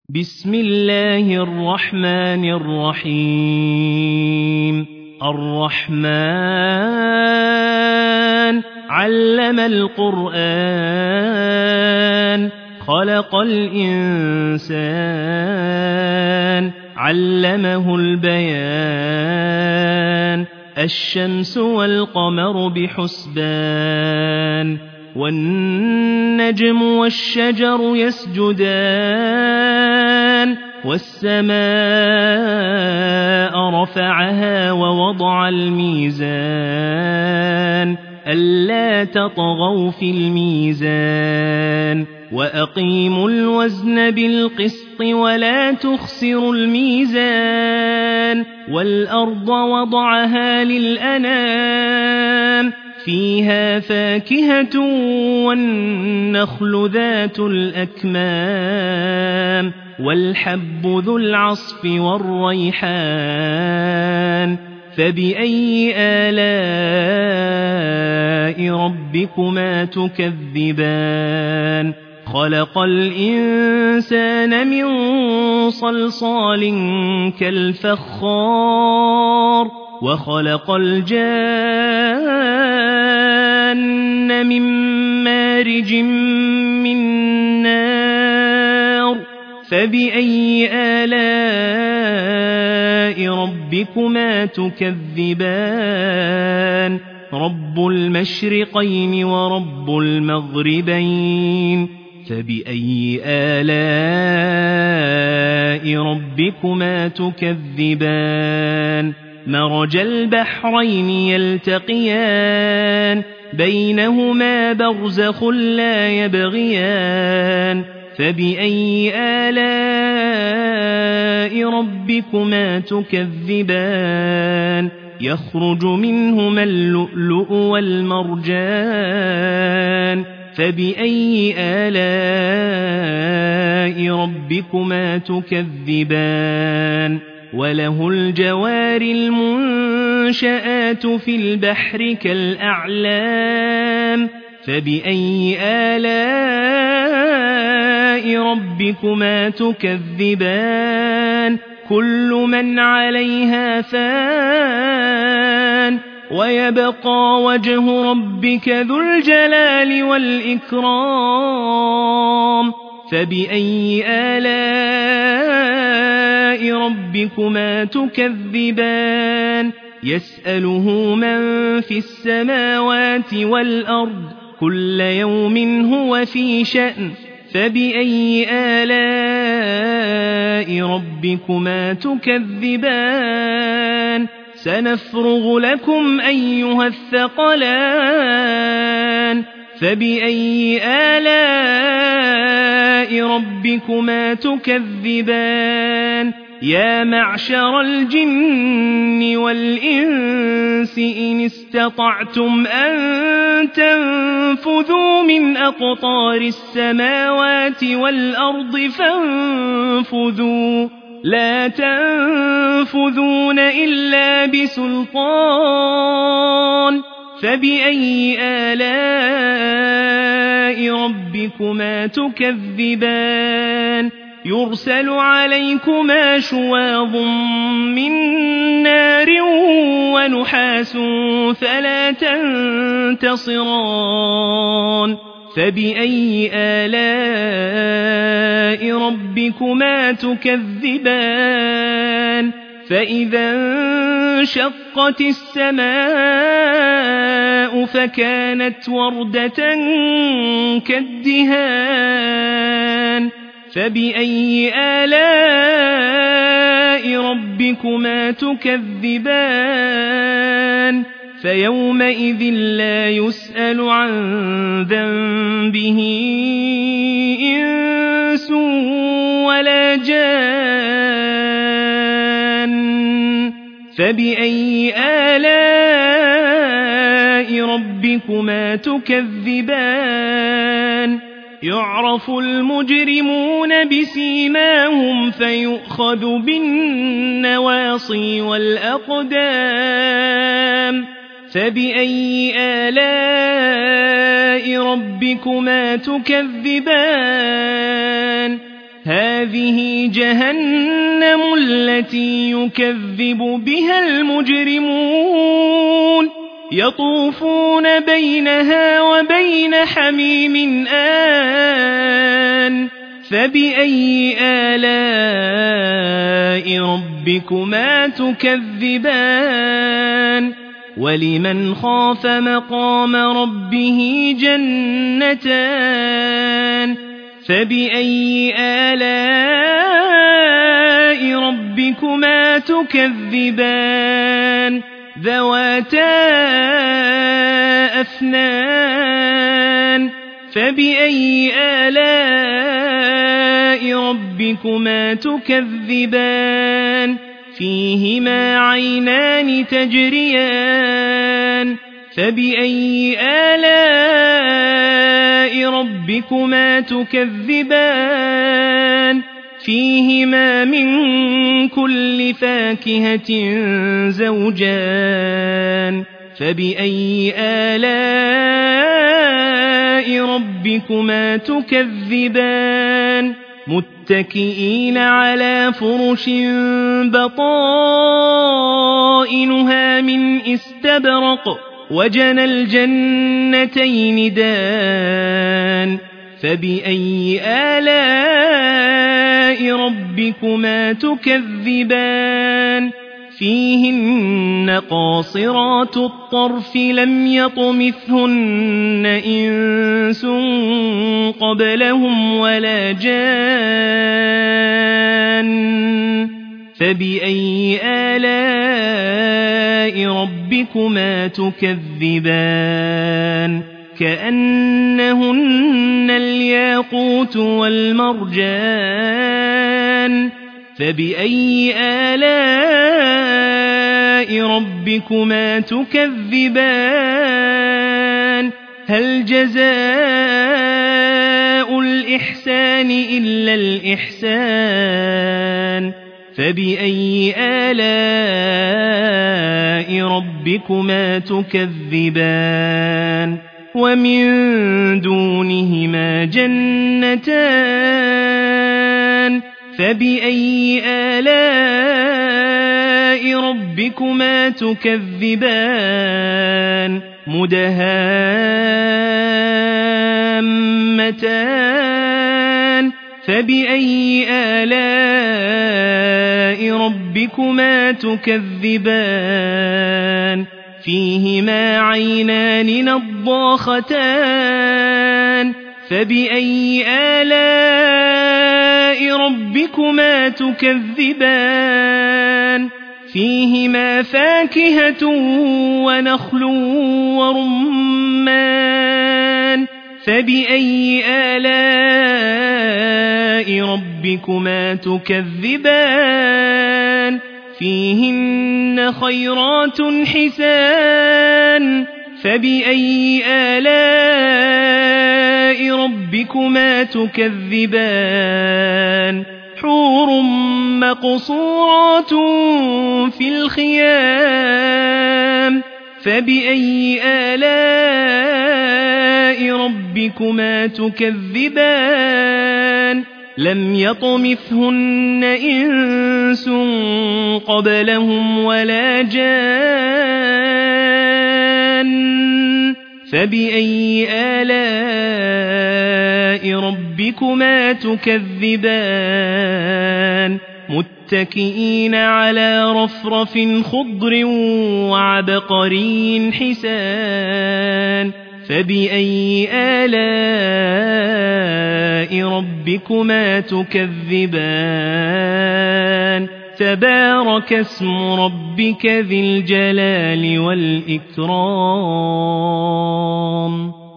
بسم الله الرحمن الرحيم الرحمن علم القرآن خلق الإنسان علمه البيان الشمس والقمر بحسبان والنجم والشجر يسجدان والسماء رفعها ووضع الميزان ألا تطغوا في الميزان وأقيموا الوزن بالقسط ولا تخسروا الميزان والأرض وضعها للأنام فيها فاكهة والنخل ذات الأكمام والحب ذو العصف والريحان فبأي آلاء ربكما تكذبان خلق الإنسان من صلصال كالفخار وخلق الجان من مارج من نار فبأي آلاء ربكما تكذبان رب المشرقين ورب المغربين فبأي آلاء ربكما تكذبان مرج البحرين يلتقيان بينهما برزخ لا يبغيان فبأي آلاء ربكما تكذبان يخرج منهما اللؤلؤ والمرجان فبأي آلاء ربكما تكذبان وله الجوار المنشآت في البحر كالأعلام فبأي آلاء ربكما تكذبان كل من عليها فان ويبقى وجه ربك ذو الجلال والإكرام فبأي آلاء ربكما تكذبان يسأله من في السماوات والأرض كل يوم هو في شأن فبأي آلاء ربكما تكذبان سنفرغ لكم أيها الثقلان فبأي آلاء ربكما تكذبان يا معشر الجن والإنس إن استطعتم أن تنفذوا من أقطار السماوات والأرض فانفذوا لا تنفذون إلا بسلطان فبأي آلاء ربكما تكذبان يرسل عليكما شواظ من نار ونحاس فلا تنتصران فبأي آلاء ربكما تكذبان فإذا انشقت السماء فكانت وردة كالدهان فبأي آلاء ربكما تكذبان فيومئذ لا يسأل عن ذنبه إنس ولا جان فبأي آلاء ربكما تكذبان يعرف المجرمون بسيماهم فيؤخذ بالنواصي والأقدام فبأي آلاء ربكما تكذبان هذه جهنم التي يكذب بها المجرمون يطوفون بينها وبين حميم آن فبأي آلاء ربكما تكذبان ولمن خاف مقام ربه جنتان فبأي آلاء ربكما تكذبان ذواتا أفنان فبأي آلاء ربكما تكذبان فيهما عينان تجريان فبأي آلاء ربكما تكذبان فيهما من كل فاكهة زوجان فبأي آلاء ربكما تكذبان متكئين على فرش بطائنها من استبرق وجنى الجنتين دان فبأي آلاء ربكما تكذبان فيهن قاصرات الطرف لم يطمثهن إنس قبلهم ولا جان فبأي آلاء ربكما تكذبان كأنهن الياقوت والمرجان فبأي آلاء ربكما تكذبان هل جزاء الإحسان إلا الإحسان فبأي آلاء ربكما تكذبان ومن دونهما جنتان فبأي آلاء ربكما تكذبان مدهامتان فبأي آلاء ربكما تكذبان فيهما عينان نضاختان فبأي آلاء ربكما تكذبان فيهما فاكهة ونخل ورمان فبأي آلاء ربكما تكذبان فيهن خيرات حسان فبأي آلاء ربكما تكذبان حور مقصورات في الخيام فبأي آلاء ربكما تكذبان لم يطمثهن إنس قبلهم ولا جان فبأي آلاء ربكما تكذبان متكئين على رفرف خضر وعبقري حسان فبأي آلاء ربكما تكذبان تبارك اسم ربك ذي الجلال والإكرام